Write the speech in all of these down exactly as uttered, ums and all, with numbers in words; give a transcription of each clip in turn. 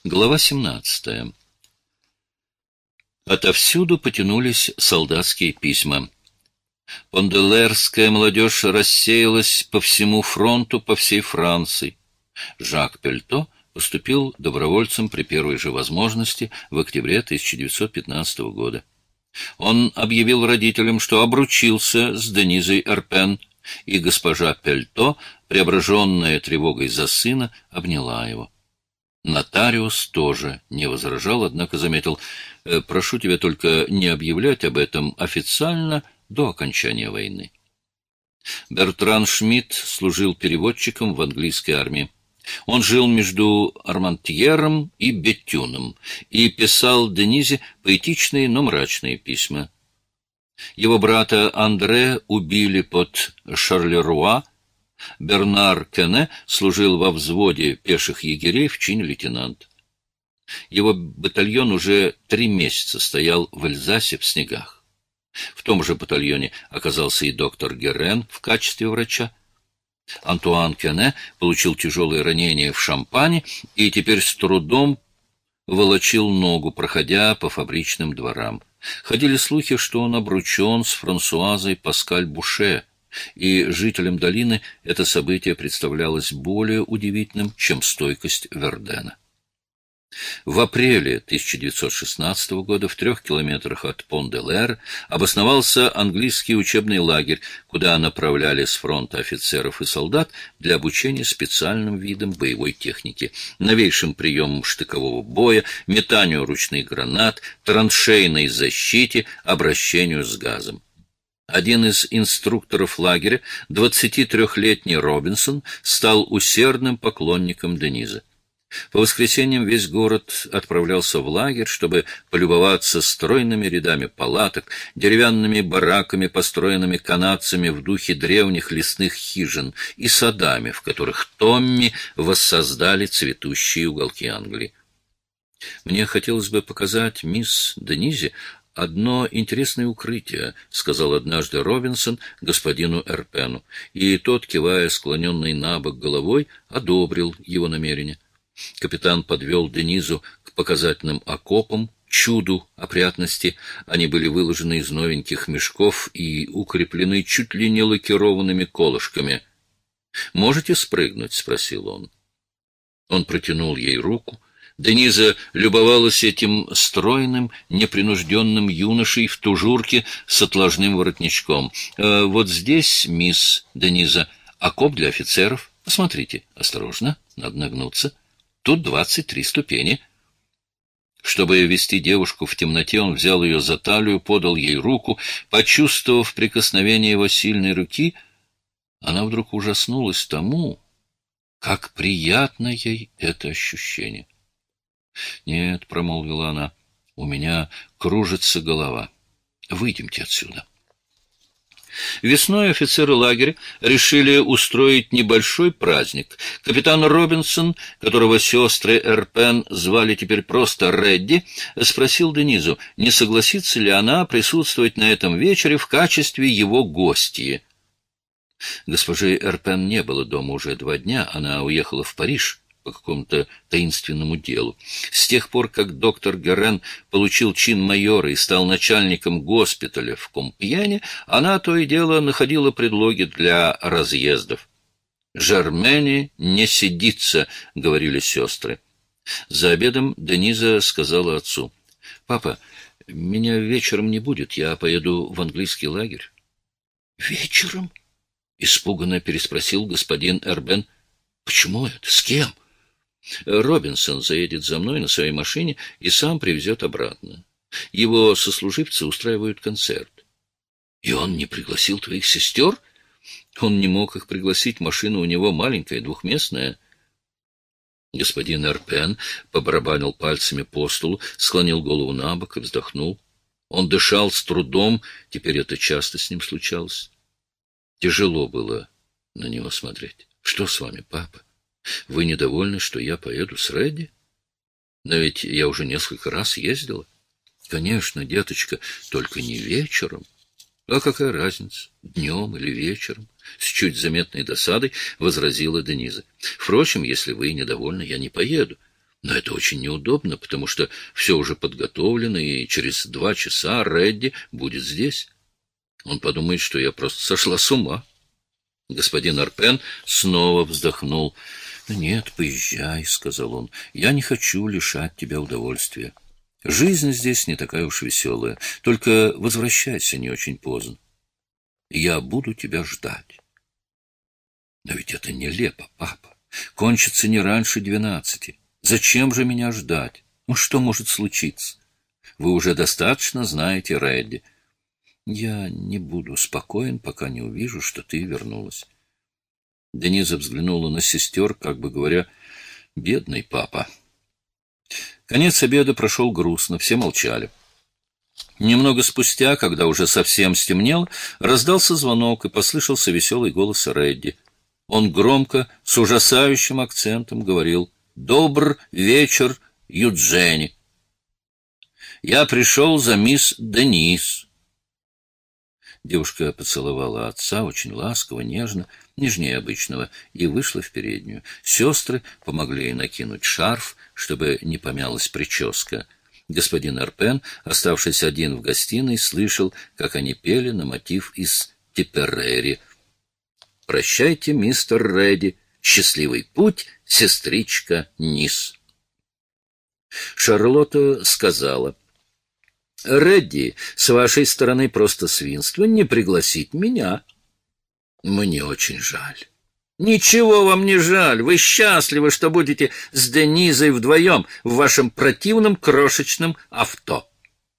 Глава семнадцатая. Отовсюду потянулись солдатские письма. Понделерская молодежь рассеялась по всему фронту, по всей Франции. Жак Пельто поступил добровольцем при первой же возможности в октябре тысяча девятьсот пятнадцатого года. Он объявил родителям, что обручился с Денизой Эрпен, и госпожа Пельто, преображенная тревогой за сына, обняла его. Нотариус тоже не возражал, однако заметил: «Прошу тебя только не объявлять об этом официально до окончания войны». Бертран Шмидт служил переводчиком в английской армии. Он жил между Армантьером и Беттюном и писал Денизе поэтичные, но мрачные письма. Его брата Андре убили под Шарлеруа. Бернар Кене служил во взводе пеших егерей в чине лейтенант. Его батальон уже три месяца стоял в Эльзасе в снегах. В том же батальоне оказался и доктор Герен в качестве врача. Антуан Кене получил тяжелое ранение в Шампане и теперь с трудом волочил ногу, проходя по фабричным дворам. Ходили слухи, что он обручен с Франсуазой Паскаль-Буше, и жителям долины это событие представлялось более удивительным, чем стойкость Вердена. В апреле тысяча девятьсот шестнадцатого года в трех километрах от Пон-де-Лер обосновался английский учебный лагерь, куда направляли с фронта офицеров и солдат для обучения специальным видам боевой техники, новейшим приемам штыкового боя, метанию ручных гранат, траншейной защите, обращению с газом. Один из инструкторов лагеря, двадцатитрёхлетний Робинсон, стал усердным поклонником Дениза. По воскресеньям весь город отправлялся в лагерь, чтобы полюбоваться стройными рядами палаток, деревянными бараками, построенными канадцами в духе древних лесных хижин, и садами, в которых Томми воссоздали цветущие уголки Англии. «Мне хотелось бы показать мисс Денизе одно интересное укрытие», — сказал однажды Робинсон господину Эрпену, и тот, кивая склоненной набок головой, одобрил его намерение. Капитан подвел Денизу к показательным окопам, чуду опрятности. Они были выложены из новеньких мешков и укреплены чуть ли не лакированными колышками. «Можете спрыгнуть?» — спросил он. Он протянул ей руку. Дениза любовалась этим стройным, непринужденным юношей в тужурке с отложным воротничком. «Э, «Вот здесь, мисс Дениза, окоп для офицеров. Посмотрите, осторожно, надо нагнуться. Тут двадцать три ступени». Чтобы вести девушку в темноте, он взял ее за талию, подал ей руку. Почувствовав прикосновение его сильной руки, она вдруг ужаснулась тому, как приятно ей это ощущение. «Нет», — промолвила она, — «у меня кружится голова. Выйдемте отсюда». Весной офицеры лагеря решили устроить небольшой праздник. Капитан Робинсон, которого сестры Эрпен звали теперь просто Редди, спросил Денизу, не согласится ли она присутствовать на этом вечере в качестве его гостьи. Госпожи Эрпен не было дома уже два дня, она уехала в Париж по какому-то таинственному делу. С тех пор, как доктор Герен получил чин майора и стал начальником госпиталя в Компьене, она то и дело находила предлоги для разъездов. «Жермене не сидится», — говорили сестры. За обедом Дениза сказала отцу: «Папа, меня вечером не будет, я поеду в английский лагерь». «Вечером?» — испуганно переспросил господин Эрбен. «Почему это? С кем?» «Робинсон заедет за мной на своей машине и сам привезет обратно. Его сослуживцы устраивают концерт». «И он не пригласил твоих сестер?» «Он не мог их пригласить, машина у него маленькая, двухместная». Господин Эрпен побарабанил пальцами по столу, склонил голову на бок и вздохнул. Он дышал с трудом, теперь это часто с ним случалось. Тяжело было на него смотреть. «Что с вами, папа? Вы недовольны, что я поеду с Редди? Но ведь я уже несколько раз ездила». «Конечно, деточка, только не вечером». «А какая разница, днем или вечером?» — с чуть заметной досадой возразила Дениза. «Впрочем, если вы недовольны, я не поеду. Но это очень неудобно, потому что все уже подготовлено, и через два часа Редди будет здесь. Он подумает, что я просто сошла с ума. Господин Арпен снова вздохнул. — Нет, поезжай, — сказал он. — Я не хочу лишать тебя удовольствия. Жизнь здесь не такая уж веселая. Только возвращайся не очень поздно. Я буду тебя ждать. Но ведь это нелепо, папа. Кончится не раньше двенадцати. Зачем же меня ждать? Ну, что может случиться? Вы уже достаточно знаете Редди. Я не буду спокоен, пока не увижу, что ты вернулась. Дениза взглянула на сестер, как бы говоря, «Бедный папа». Конец обеда прошел грустно, все молчали. Немного спустя, когда уже совсем стемнело, раздался звонок, и послышался веселый голос Редди. Он громко, с ужасающим акцентом говорил: «Добр вечер, Юджени. Я пришел за мисс Денис». Девушка поцеловала отца очень ласково, нежно, нежнее обычного, и вышла в переднюю. Сестры помогли ей накинуть шарф, чтобы не помялась прическа. Господин Арпен, оставшись один в гостиной, слышал, как они пели на мотив из «Типерери». «Прощайте, мистер Редди. Счастливый путь, сестричка Нис». Шарлотта сказала: «Редди, с вашей стороны просто свинство не пригласить меня». «Мне очень жаль». «Ничего вам не жаль. Вы счастливы, что будете с Денизой вдвоем в вашем противном крошечном авто».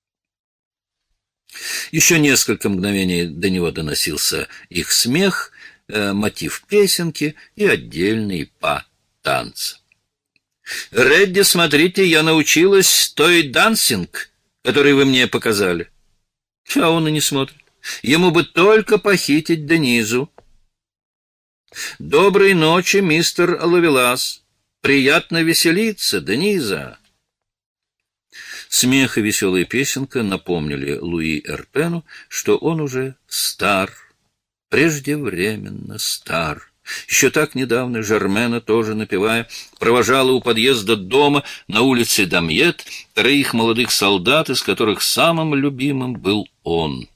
Еще несколько мгновений до него доносился их смех, э, мотив песенки и отдельный па танца. «Редди, смотрите, я научилась той дансинг, который вы мне показали». А он и не смотрит. Ему бы только похитить Денизу. «Доброй ночи, мистер Ловелас. Приятно веселиться, Дениза». Смех и веселая песенка напомнили Луи Эрпену, что он уже стар, преждевременно стар. Еще так недавно Жермена, тоже напевая, провожала у подъезда дома на улице Дамьет троих молодых солдат, из которых самым любимым был он.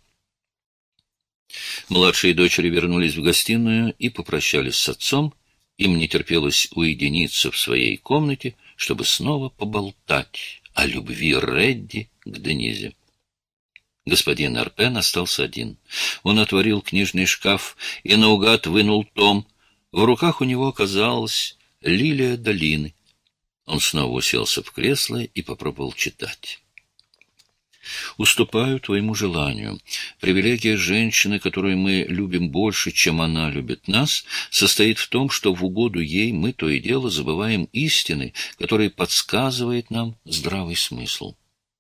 Младшие дочери вернулись в гостиную и попрощались с отцом. Им не терпелось уединиться в своей комнате, чтобы снова поболтать о любви Редди к Денизе. Господин Арпен остался один. Он отворил книжный шкаф и наугад вынул том. В руках у него оказалась «Лилия долины». Он снова уселся в кресло и попробовал читать. «Уступаю твоему желанию. Привилегия женщины, которую мы любим больше, чем она любит нас, состоит в том, что в угоду ей мы то и дело забываем истины, которые подсказывает нам здравый смысл».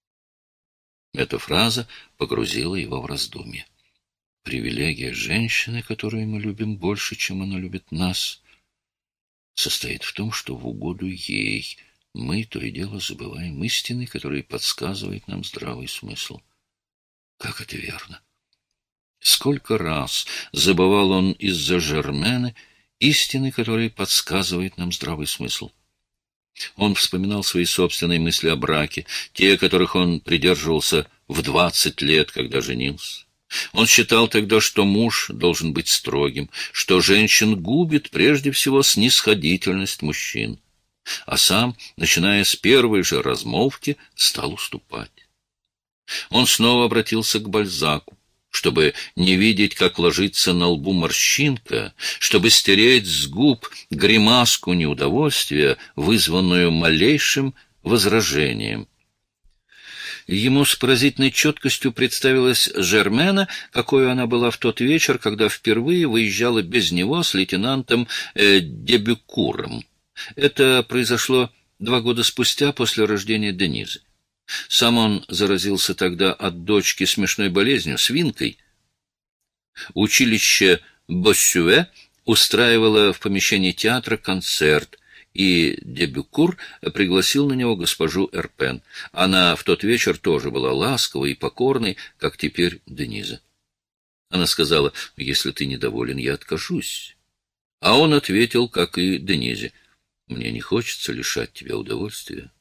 Эта фраза погрузила его в раздумье. Привилегия женщины, которую мы любим больше, чем она любит нас, состоит в том, что в угоду ей мы то и дело забываем истины, которые подсказывает нам здравый смысл. Как это верно! Сколько раз забывал он из-за Жермены истины, которые подсказывает нам здравый смысл. Он вспоминал свои собственные мысли о браке, те, которых он придерживался в двадцать лет, когда женился. Он считал тогда, что муж должен быть строгим, что женщин губит прежде всего снисходительность мужчин, а сам, начиная с первой же размолвки, стал уступать. Он снова обратился к Бальзаку, чтобы не видеть, как ложится на лбу морщинка, чтобы стереть с губ гримаску неудовольствия, вызванную малейшим возражением. Ему с поразительной четкостью представилась Жермена, какой она была в тот вечер, когда впервые выезжала без него с лейтенантом э, Дебюкуром. Это произошло два года спустя после рождения Денизы. Сам он заразился тогда от дочки смешной болезнью, свинкой. Училище Боссюэ устраивало в помещении театра концерт, и Дебюкур пригласил на него госпожу Эрпен. Она в тот вечер тоже была ласковой и покорной, как теперь Дениза. Она сказала: «Если ты недоволен, я откажусь». А он ответил, как и Денизе: Мне не хочется лишать тебя удовольствия.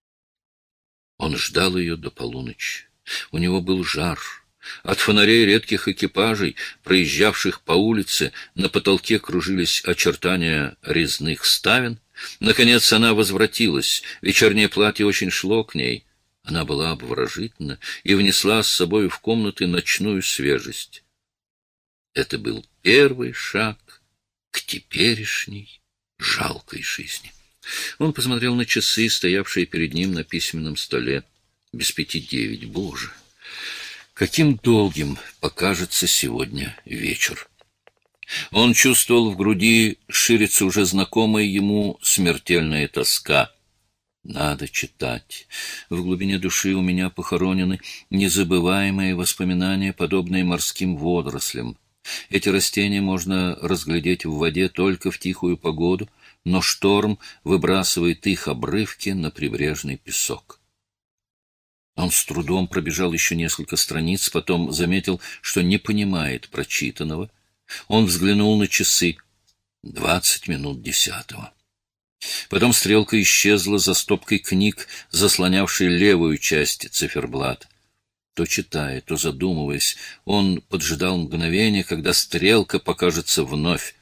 Он ждал ее до полуночи. У него был жар. От фонарей редких экипажей, проезжавших по улице, на потолке кружились очертания резных ставен. Наконец она возвратилась. Вечернее платье очень шло к ней. Она была обворожительна и внесла с собой в комнаты ночную свежесть. Это был первый шаг к теперешней жалкой жизни. Он посмотрел на часы, стоявшие перед ним на письменном столе. Без пяти девять. Боже! Каким долгим покажется сегодня вечер. Он чувствовал в груди ширится уже знакомая ему смертельная тоска. Надо читать. В глубине души у меня похоронены незабываемые воспоминания, подобные морским водорослям. Эти растения можно разглядеть в воде только в тихую погоду, но шторм выбрасывает их обрывки на прибрежный песок. Он с трудом пробежал еще несколько страниц, потом заметил, что не понимает прочитанного. Он взглянул на часы. Двадцать минут десятого. Потом стрелка исчезла за стопкой книг, заслонявшей левую часть циферблата. То читая, то задумываясь, он поджидал мгновение, когда стрелка покажется вновь.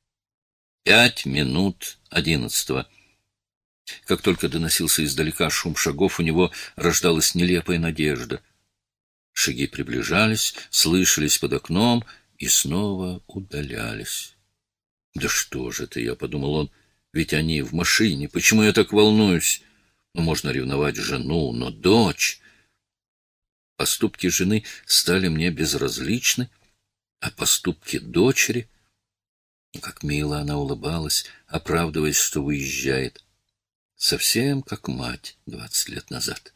Пять минут одиннадцатого. Как только доносился издалека шум шагов, у него рождалась нелепая надежда. Шаги приближались, слышались под окном и снова удалялись. «Да что же это, — я подумал он, — ведь они в машине, почему я так волнуюсь? Ну, можно ревновать жену, но дочь...» Поступки жены стали мне безразличны, а поступки дочери... Как мило она улыбалась, оправдываясь, что уезжает. Совсем как мать двадцать лет назад.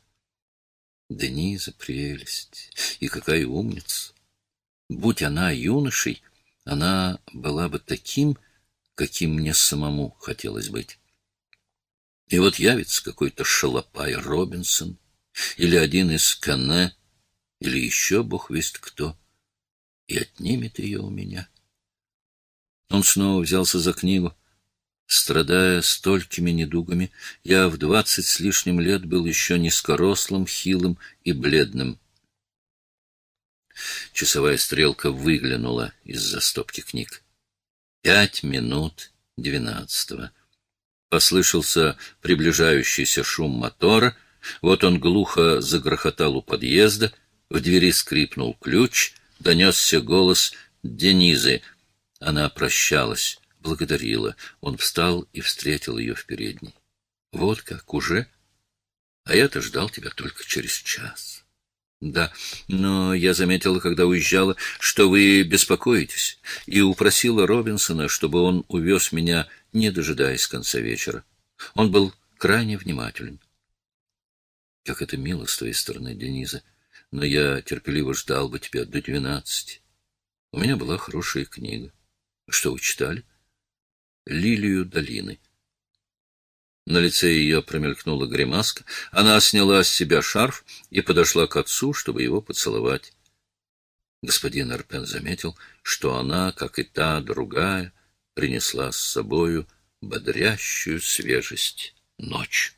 Дениза — прелесть, и какая умница! Будь она юношей, она была бы таким, каким мне самому хотелось быть. И вот явится какой-то шалопай Робинсон, или один из Кане, или еще бог весть кто, и отнимет ее у меня. Он снова взялся за книгу. Страдая столькими недугами, я в двадцать с лишним лет был еще низкорослым, хилым и бледным. Часовая стрелка выглянула из-за стопки книг. Пять минут двенадцатого. Послышался приближающийся шум мотора. Вот он глухо загрохотал у подъезда. В двери скрипнул ключ. Донесся голос Денизы. Она прощалась, благодарила. Он встал и встретил ее в передней. Вот как, уже? А я-то ждал тебя только через час. Да, но я заметила, когда уезжала, что вы беспокоитесь, и упросила Робинсона, чтобы он увез меня, не дожидаясь конца вечера. Он был крайне внимателен. Как это мило с твоей стороны, Дениза, но я терпеливо ждал бы тебя до двенадцати. У меня была хорошая книга. Что вы читали? «Лилию долины». На лице ее промелькнула гримаска. Она сняла с себя шарф и подошла к отцу, чтобы его поцеловать. Господин Арпен заметил, что она, как и та другая, принесла с собою бодрящую свежесть ночь.